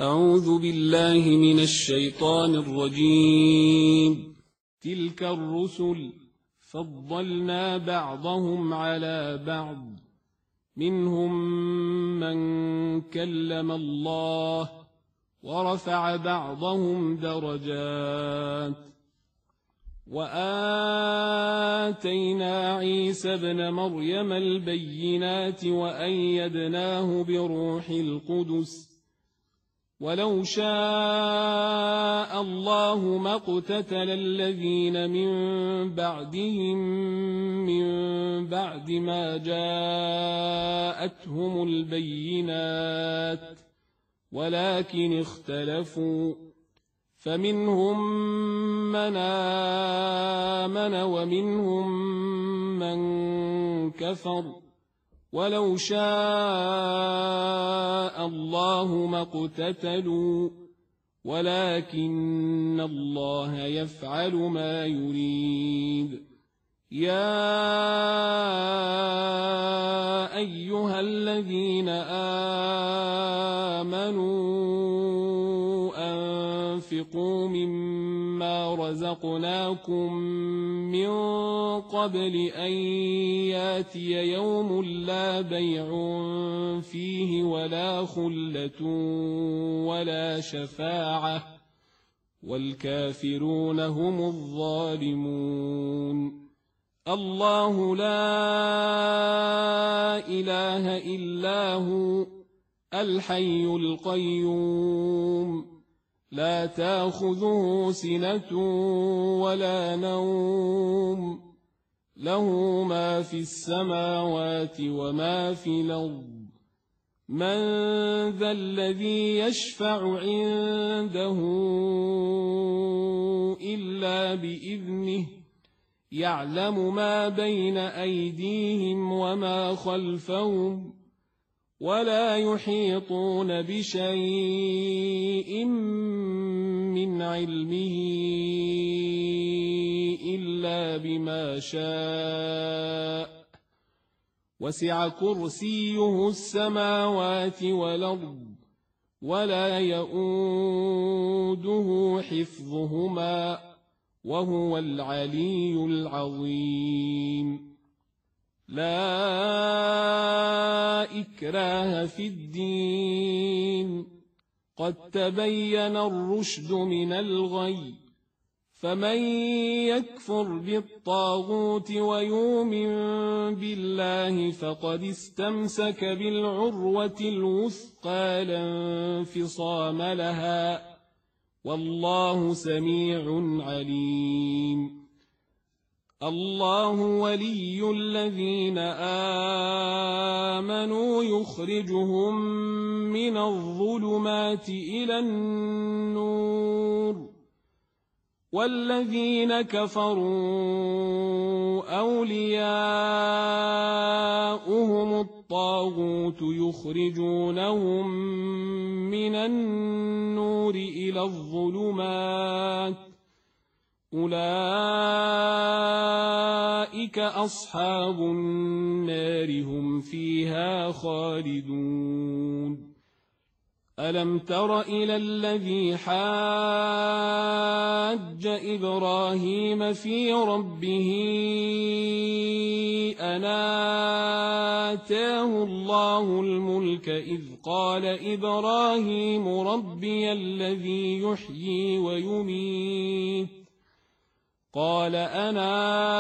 أعوذ بالله من الشيطان الرجيم. تلك الرسل فضلنا بعضهم على بعض، منهم من كلم الله ورفع بعضهم درجات، وآتينا عيسى ابن مريم البينات وأيدناه بروح القدس، ولو شاء الله ما اقتتل الذين من بعدهم من بعد ما جاءتهم البينات، ولكن اختلفوا، فمنهم من آمن ومنهم من كفر، ولو شاء الله ما اقتتلوا، ولكن الله يفعل ما يريد. يا أيها الذين آمنوا أنفقوا مما رزقناكم من قبل أن ياتي يوم لا بيع فيه ولا خلة ولا شفاعة، والكافرون هم الظالمون. الله لا إله إلا هو الحي القيوم، لا تأخذه سنة ولا نوم، له ما في السماوات وما في الأرض. من ذا الذي يشفع عنده إلا بإذنه، يعلم ما بين أيديهم وما خلفهم، ولا يحيطون بشيء من علمه إلا بما شاء، وسع كرسيه السماوات والأرض، ولا يئوده حفظهما، وهو العلي العظيم. لا إكراه في الدين، قد تبين الرشد من الغي، فمن يكفر بالطاغوت ويؤمن بالله فقد استمسك بالعروة الوثقى لا انفصام لها، والله سميع عليم. الله ولي الذين آمنوا يخرجهم من الظلمات إلى النور، والذين كفروا أولياؤهم الطاغوت يخرجونهم من النور إلى الظلمات، أولئك أصحاب النار هم فيها خالدون. ألم تر إلى الذي حاج إبراهيم في ربه أن آتاه الله الملك إذ قال إبراهيم ربي الذي يحيي ويميت، قال أنا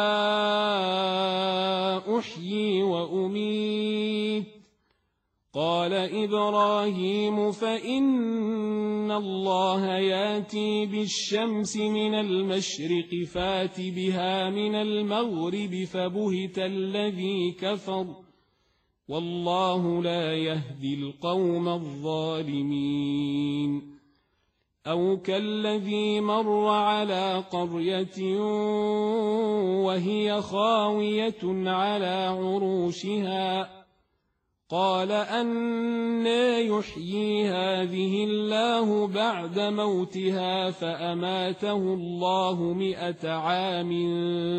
أحيي وأميت، قال إبراهيم فإن الله ياتي بالشمس من المشرق فات بها من المغرب، فبهت الذي كفر، والله لا يهدي القوم الظالمين. أو كالذي مر على قرية وهي خاوية على عروشها، قال أنى يحيي هذه الله بعد موتها، فأماته الله 100 عام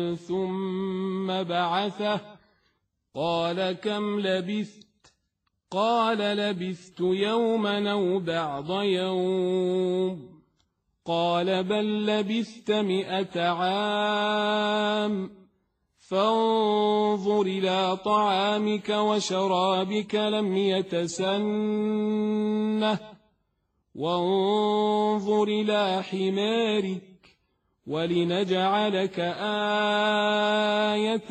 ثم بعثه، قال كم لبثت؟ قال لبثت يوما أو بعض يوم قال بل لبثت 100 عام فانظر إلى طعامك وشرابك لم يتسنه وانظر إلى حمارك ولنجعلك آية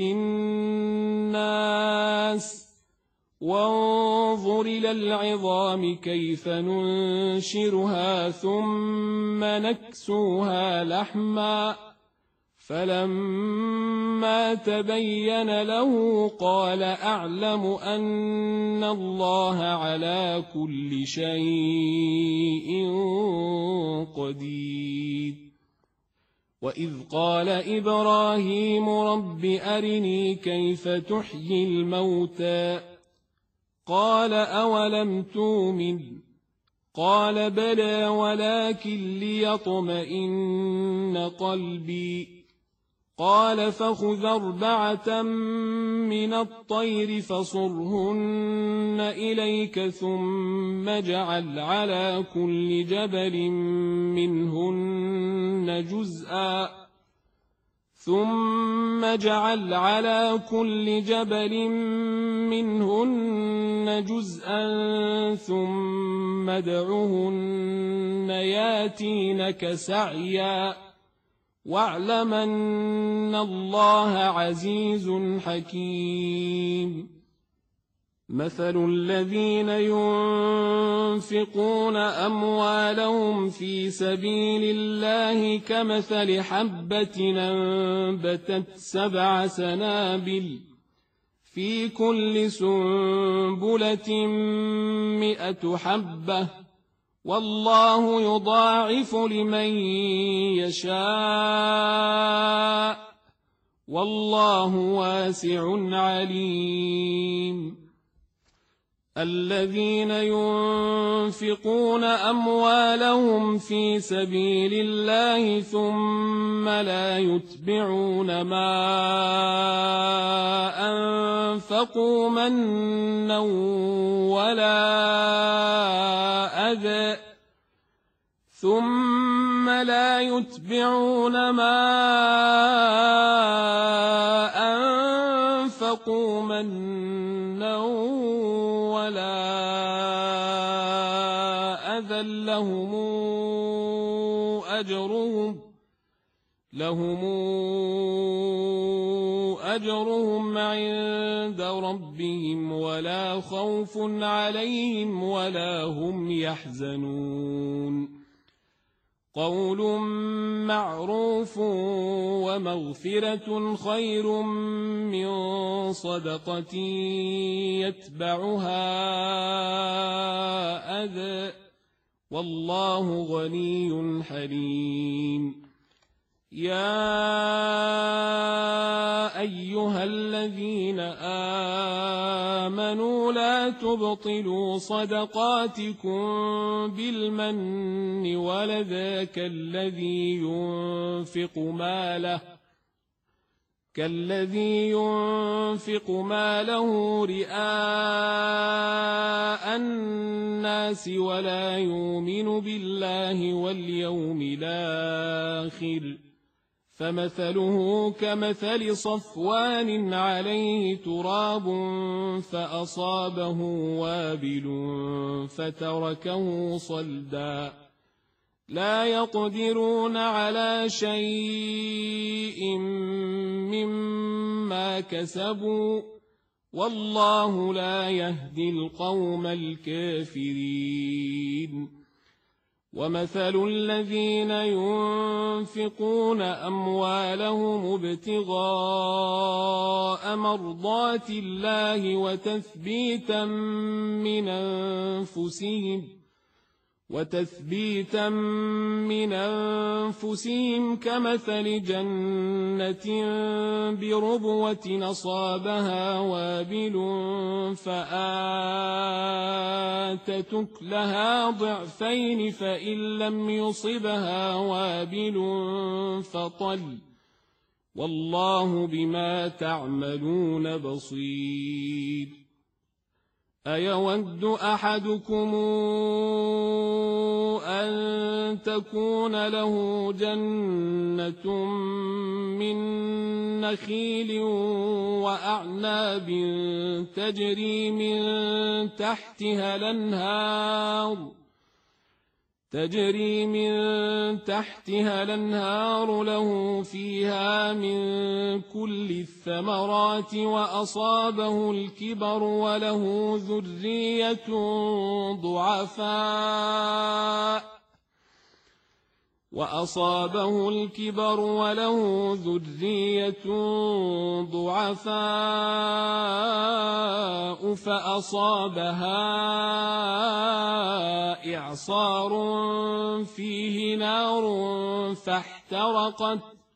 للناس وانظر إلى العظام كيف ننشرها ثم نكسوها لحما فلما تبين له قال أعلم أن الله على كل شيء قدير وإذ قال إبراهيم رب أرني كيف تحيي الموتى قال أولم تؤمن قال بلى ولكن ليطمئن قلبي قال فخذ 4 من الطير فصرهن إليك ثم اجعل على كل جبل منهن جزءا ثم ادعهن ياتينك سعيا واعلم أن الله عزيز حكيم مثل الذين ينفقون أموالهم في سبيل الله كمثل حبة أنبتت 7 سنابل في كل سنبلة 100 حبة والله يضاعف لمن يشاء والله واسع عليم الذين ينفقون أموالهم في سبيل الله ثم لا يتبعون ما أنفقوا منا ولا أذى لهم أجرهم عند ربهم ولا خوف عليهم ولا هم يحزنون قول معروف ومغفرة خير من صدقة يتبعها أذى والله غني حليم يا أيها الذين آمنوا لا تبطلوا صدقاتكم بالمن والأذى كالذي ينفق ماله رئاء الناس ولا يؤمن بالله واليوم الآخر فمثله كمثل صفوان عليه تراب فأصابه وابل فتركه صلدا لا يقدرون على شيء مما كسبوا والله لا يهدي القوم الكافرين ومثل الذين ينفقون أموالهم ابتغاء مرضات الله وتثبيتا من أنفسهم كمثل جنة بربوة أصابها وابل فآتت أكلها ضعفين فإن لم يصبها وابل فطل والله بما تعملون بصير أيود أحدكم أن تكون له جنة من نخيل وأعناب تجري من تحتها الأنهار له فيها من كل الثمرات وأصابه الكبر وله ذرية ضعفاء فأصابها إعصار فيه نار فاحترقت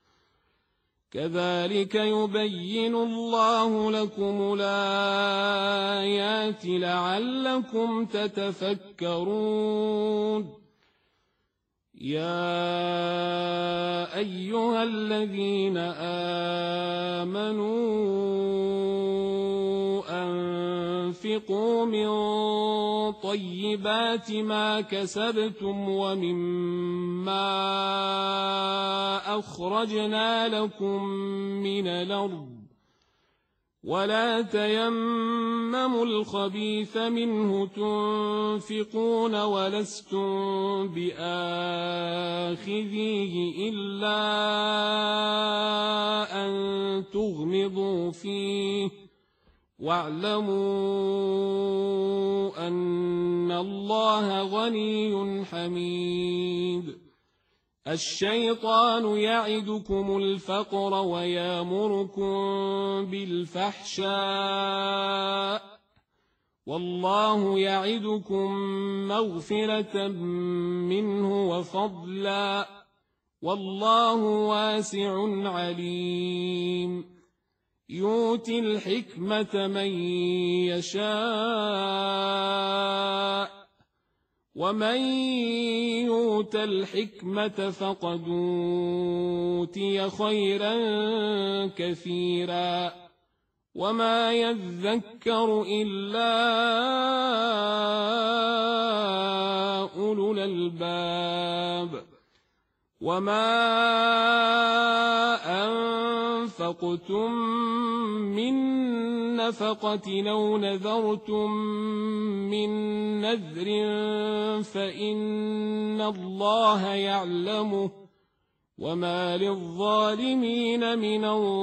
كذلك يبين الله لكم الآيات لعلكم تتفكرون يا أيها الذين آمنوا أنفقوا من طيبات ما كسبتم ومما أخرجنا لكم من الأرض ولا تيمموا الخبيث منه تنفقون ولستم بآخذيه إلا أن تغمضوا فيه واعلموا أن الله غني حميد الشيطان يعدكم الفقر ويامركم بالفحشاء والله يعدكم مغفرة منه وفضلا والله واسع عليم يؤتي الحكمة من يشاء ومن يؤت الحكمة فقد أوتي خيرا كثيرا وما يذكر إلا أولو الألباب وما أنفقتم من نفقة أو نذرتم من نذر فإن الله يعلمه وما للظالمين من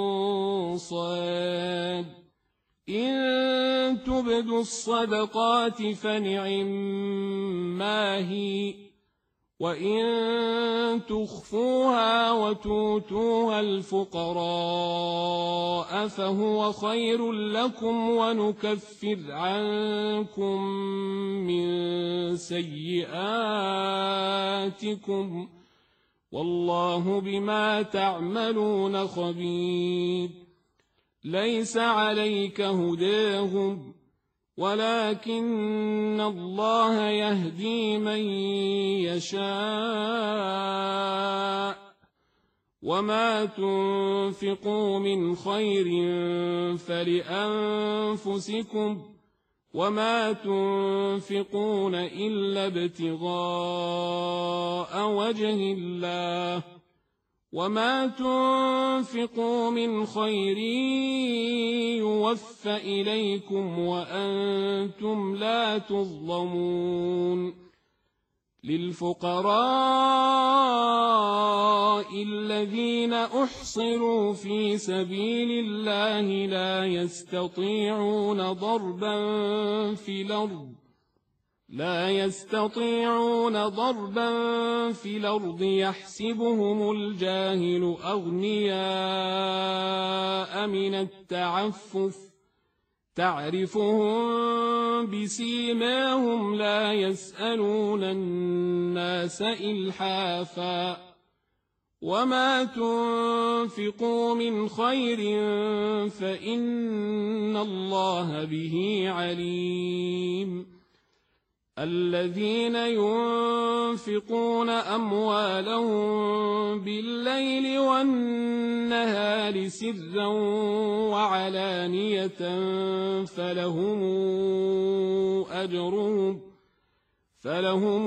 أنصار إن تبدوا الصدقات فنعما هي وإن تخفوها وتؤتوها الفقراء فهو خير لكم ونكفر عنكم من سيئاتكم والله بما تعملون خبير ليس عليك هداهم ولكن الله يهدي من يشاء وما تنفقوا من خير فلأنفسكم وما تنفقون إلا ابتغاء وجه الله وما تنفقوا من خير يوفى إليكم وأنتم لا تظلمون للفقراء الذين أحصروا في سبيل الله لا يستطيعون ضربا في الأرض يحسبهم الجاهل أغنياء من التعفف تعرفهم بسيماهم لا يسألون الناس إلحافا وما تنفقوا من خير فإن الله به عليم الذين ينفقون أموالهم بالليل والنهار سرا وعلانية فلهم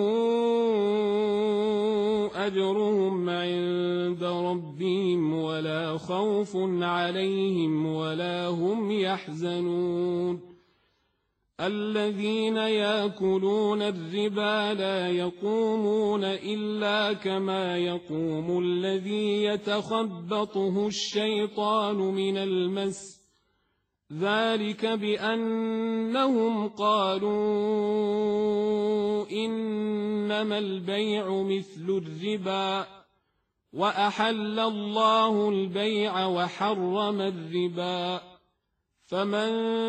أجرهم عند ربهم ولا خوف عليهم ولا هم يحزنون الذين يأكلون الربا لا يقومون إلا كما يقوم الذي يتخبطه الشيطان من المس ذلك بأنهم قالوا إنما البيع مثل الربا وأحل الله البيع وحرم الربا فمن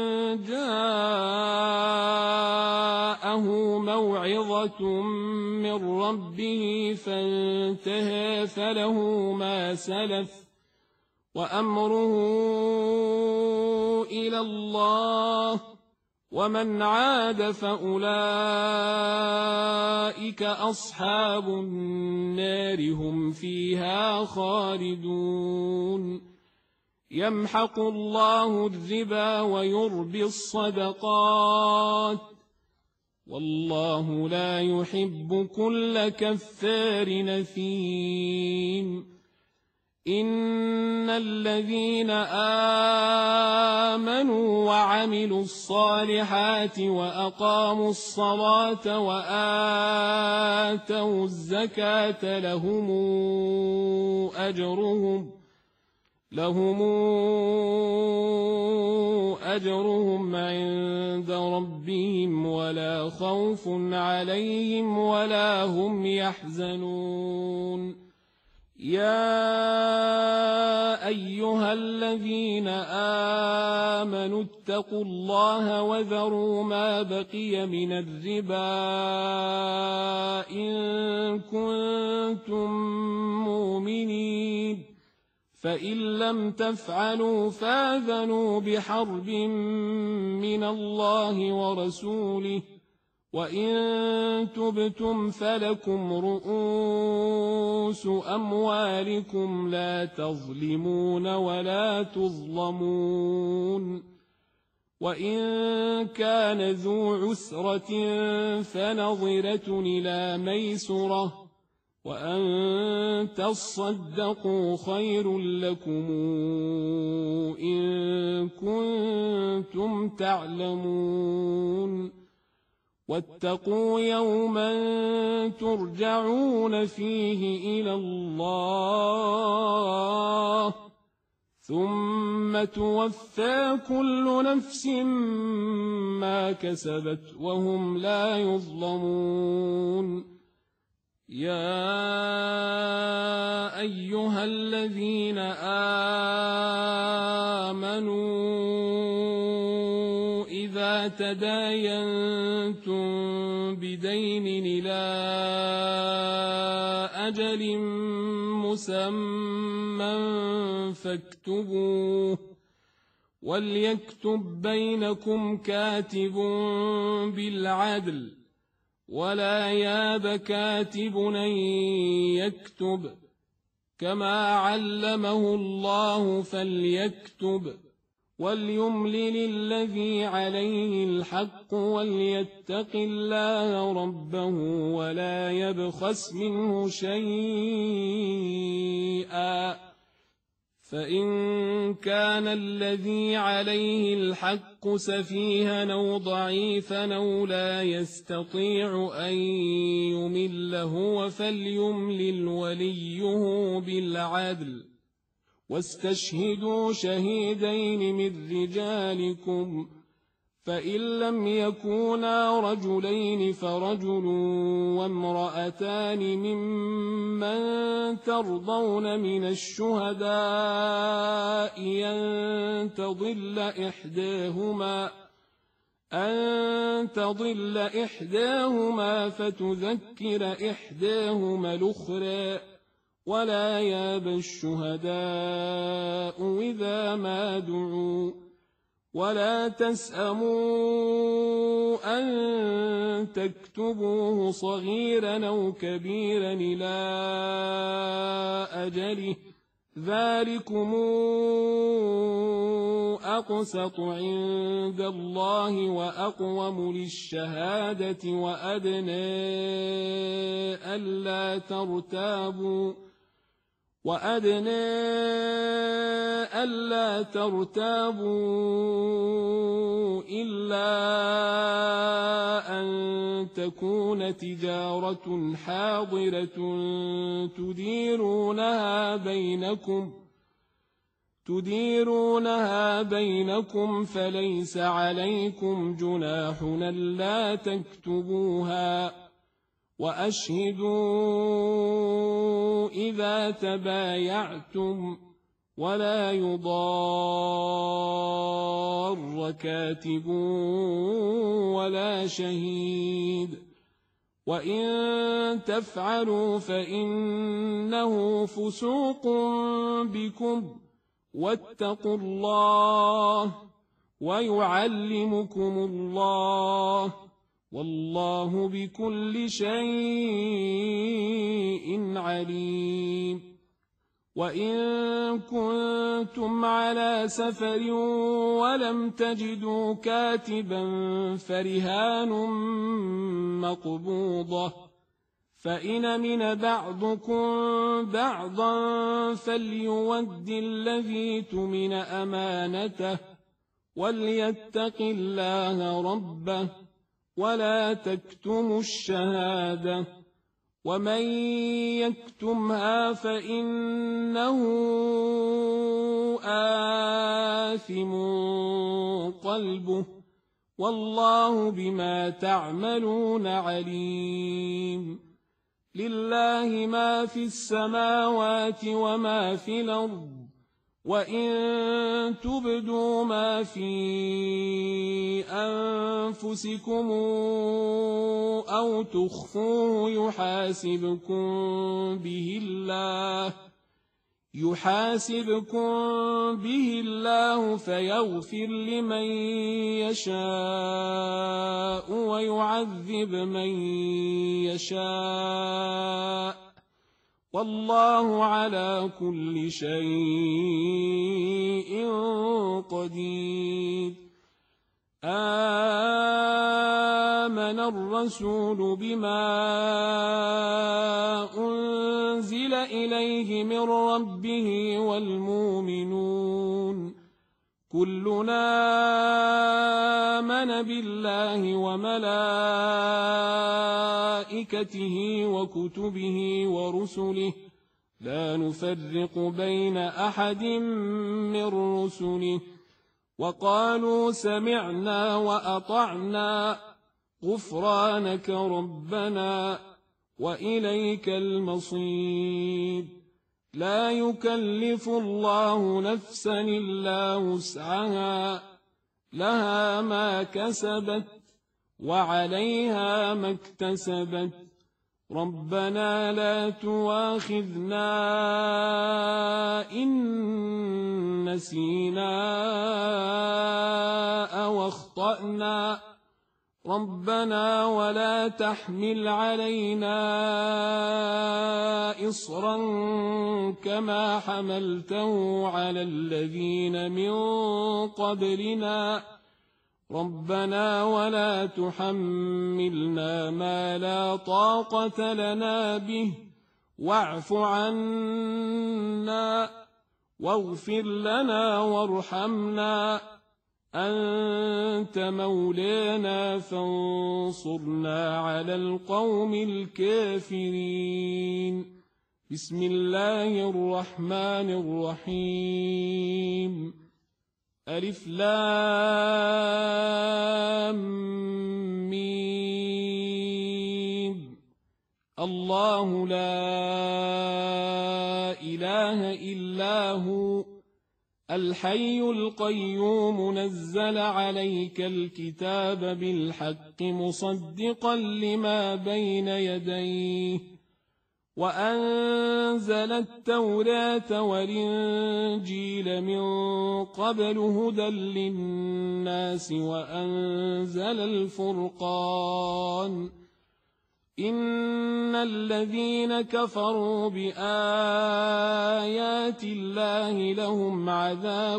جاءه موعظة من ربه فانتهى فله ما سلف وأمره إلى الله ومن عاد فأولئك أصحاب النار هم فيها خالدون يمحق الله الربا ويربي الصدقات والله لا يحب كل كفار نثيم إن الذين آمنوا وعملوا الصالحات وأقاموا الصلاة وآتوا الزكاة لهم أجرهم عند ربهم ولا خوف عليهم ولا هم يحزنون يا أيها الذين آمنوا اتقوا الله وذروا ما بقي من الربا إن كنتم مؤمنين فإن لم تفعلوا فآذنوا بحرب من الله ورسوله وإن تبتم فلكم رؤوس أموالكم لا تظلمون ولا تظلمون وإن كان ذو عسرة فنظرة إلى ميسرة وأن تصدقوا خير لكم إن كنتم تعلمون واتقوا يوما ترجعون فيه إلى الله ثم توفى كل نفس ما كسبت وهم لا يظلمون يا أيها الذين آمنوا إذا تداينتم بدين إلى أجل مسمى فاكتبوه وليكتب بينكم كاتب بالعدل ولا ياب كاتب أن يكتب كما علمه الله فليكتب وليملل الذي عليه الحق وليتق الله ربه ولا يبخس منه شيئا فإن كان الذي عليه الحق سفيها أو ضعيفا أو لا يستطيع أن يمل هو فليملل وليه بالعدل واستشهدوا شهيدين من رجالكم فإن لم يكونا رجلين فرجل وامرأتان ممن ترضون من الشهداء أن تضل إحداهما فتذكر إحداهما الأخرى ولا ياب الشهداء إذا ما دعوا ولا تسأموا أن تكتبوه صغيرا أو كبيرا إلى أجله ذلكم أقسط عند الله وأقوم للشهادة وأدنى ألا ترتابوا إلا أن تكون تجارة حاضرة تديرونها بينكم فليس عليكم جناح ألا تكتبوها وأشهدوا إذا تبايعتم ولا يضار كاتب ولا شهيد وإن تفعلوا فإنه فسوق بكم واتقوا الله ويعلمكم الله والله بكل شيء عليم وإن كنتم على سفر ولم تجدوا كاتبا فرهان مقبوضة فإن من بعضكم بعضا فليود الذي اؤتمن أمانته وليتق الله ربه ولا تكتموا الشهادة ومن يكتمها فإنه آثم قلبه والله بما تعملون عليم لله ما في السماوات وما في الأرض وإن تبدوا ما في أنفسكم أو تخفوه يحاسبكم به الله فيغفر لمن يشاء ويعذب من يشاء والله على كل شيء قدير آمن الرسول بما أنزل إليه من ربه والمؤمنون كلنا آمن بالله وملائكته وكتبه ورسله لا نفرق بين أحد من رسله وقالوا سمعنا وأطعنا غفرانك ربنا وإليك المصير لا يكلف الله نفسا إلا وسعها لها ما كسبت وعليها ما اكتسبت ربنا لا تواخذنا إن نسينا أو أخطأنا ربنا ولا تحمل علينا إصرا كما حملته على الذين من قبلنا ربنا ولا تحملنا ما لا طاقة لنا به واعف عنا واغفر لنا وارحمنا أنت مولانا فانصرنا على القوم الكافرين بسم الله الرحمن الرحيم ألف لام ميم الله لا إله إلا هو الحي القيوم نزل عليك الكتاب بالحق مصدقا لما بين يديه وأنزل التوراة والإنجيل من قبل هدى للناس وأنزل الفرقان إن الذين كفروا بآيات الله لهم عذاب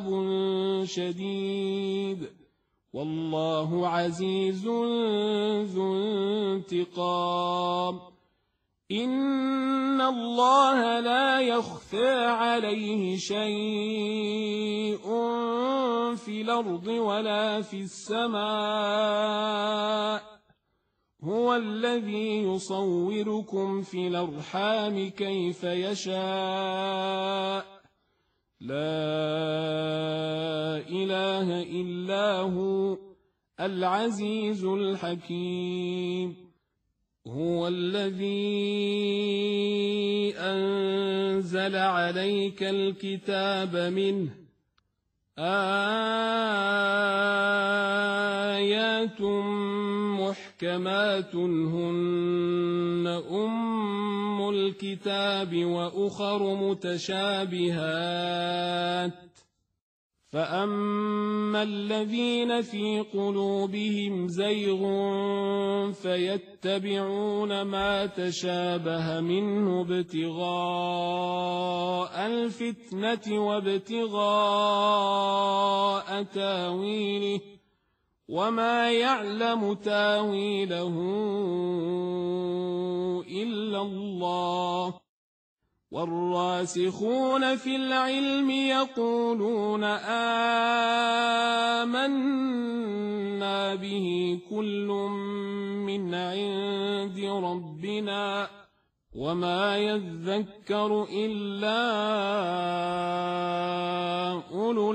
شديد والله عزيز ذو انتقام إن الله لا يخفى عليه شيء في الأرض ولا في السماء هو الذي يصوركم في الأرحام كيف يشاء لا إله إلا هو العزيز الحكيم هو الذي أنزل عليك الكتاب منه آيات محكمات هن أم الكتاب وأخر متشابهات فأما الذين في قلوبهم زيغ فيتبعون ما تشابه منه ابتغاء الفتنة وابتغاء تاويله وما يعلم تاويله إلا الله والراسخون في العلم يقولون آمنا به كل من عند ربنا وما يذكر إلا أولو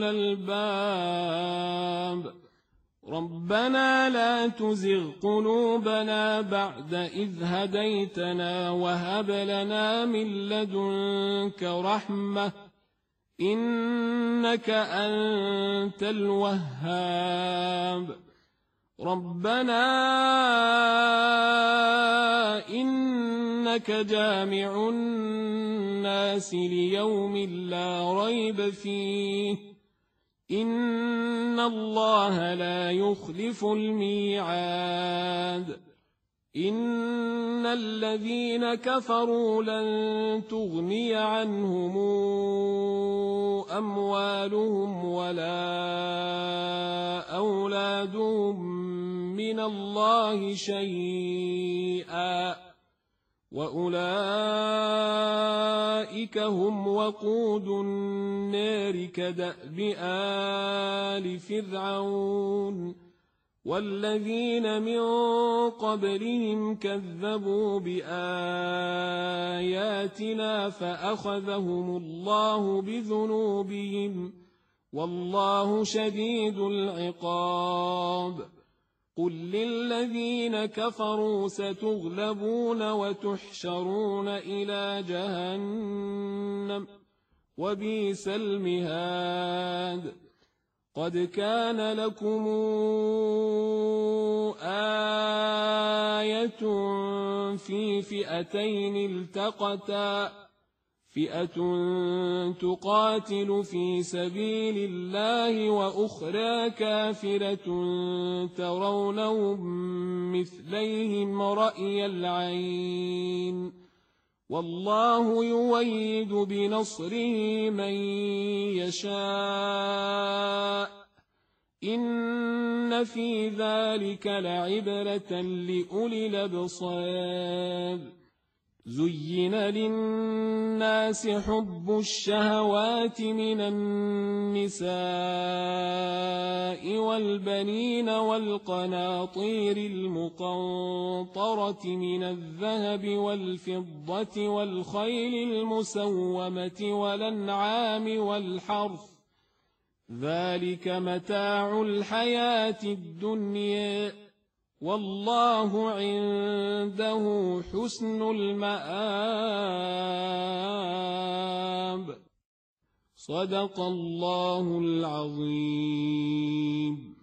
الألباب ربنا لا تزغ قلوبنا بعد إذ هديتنا وهب لنا من لدنك رحمة إنك أنت الوهاب ربنا إنك جامع الناس ليوم لا ريب فيه إن الله لا يخلف الميعاد إن الذين كفروا لن تغني عنهم أموالهم ولا أولادهم من الله شيئا وأولئك هم وقود النار كدأب آل فرعون والذين من قبلهم كذبوا بآياتنا فأخذهم الله بذنوبهم والله شديد العقاب قل للذين كفروا ستغلبون وتحشرون إلى جهنم وبئس المهاد قد كان لكم آية في فئتين التقتا فئة تقاتل في سبيل الله وأخرى كافرة ترونهم مثليهم رأي العين والله يؤيد بنصره من يشاء إن في ذلك لعبرة لأولي الأبصار زين للناس حب الشهوات من النساء والبنين والقناطير المقنطرة من الذهب والفضة والخيل المسومة والأنعام والحرث ذلك متاع الحياة الدنيا والله عنده حسن المآب صدق الله العظيم.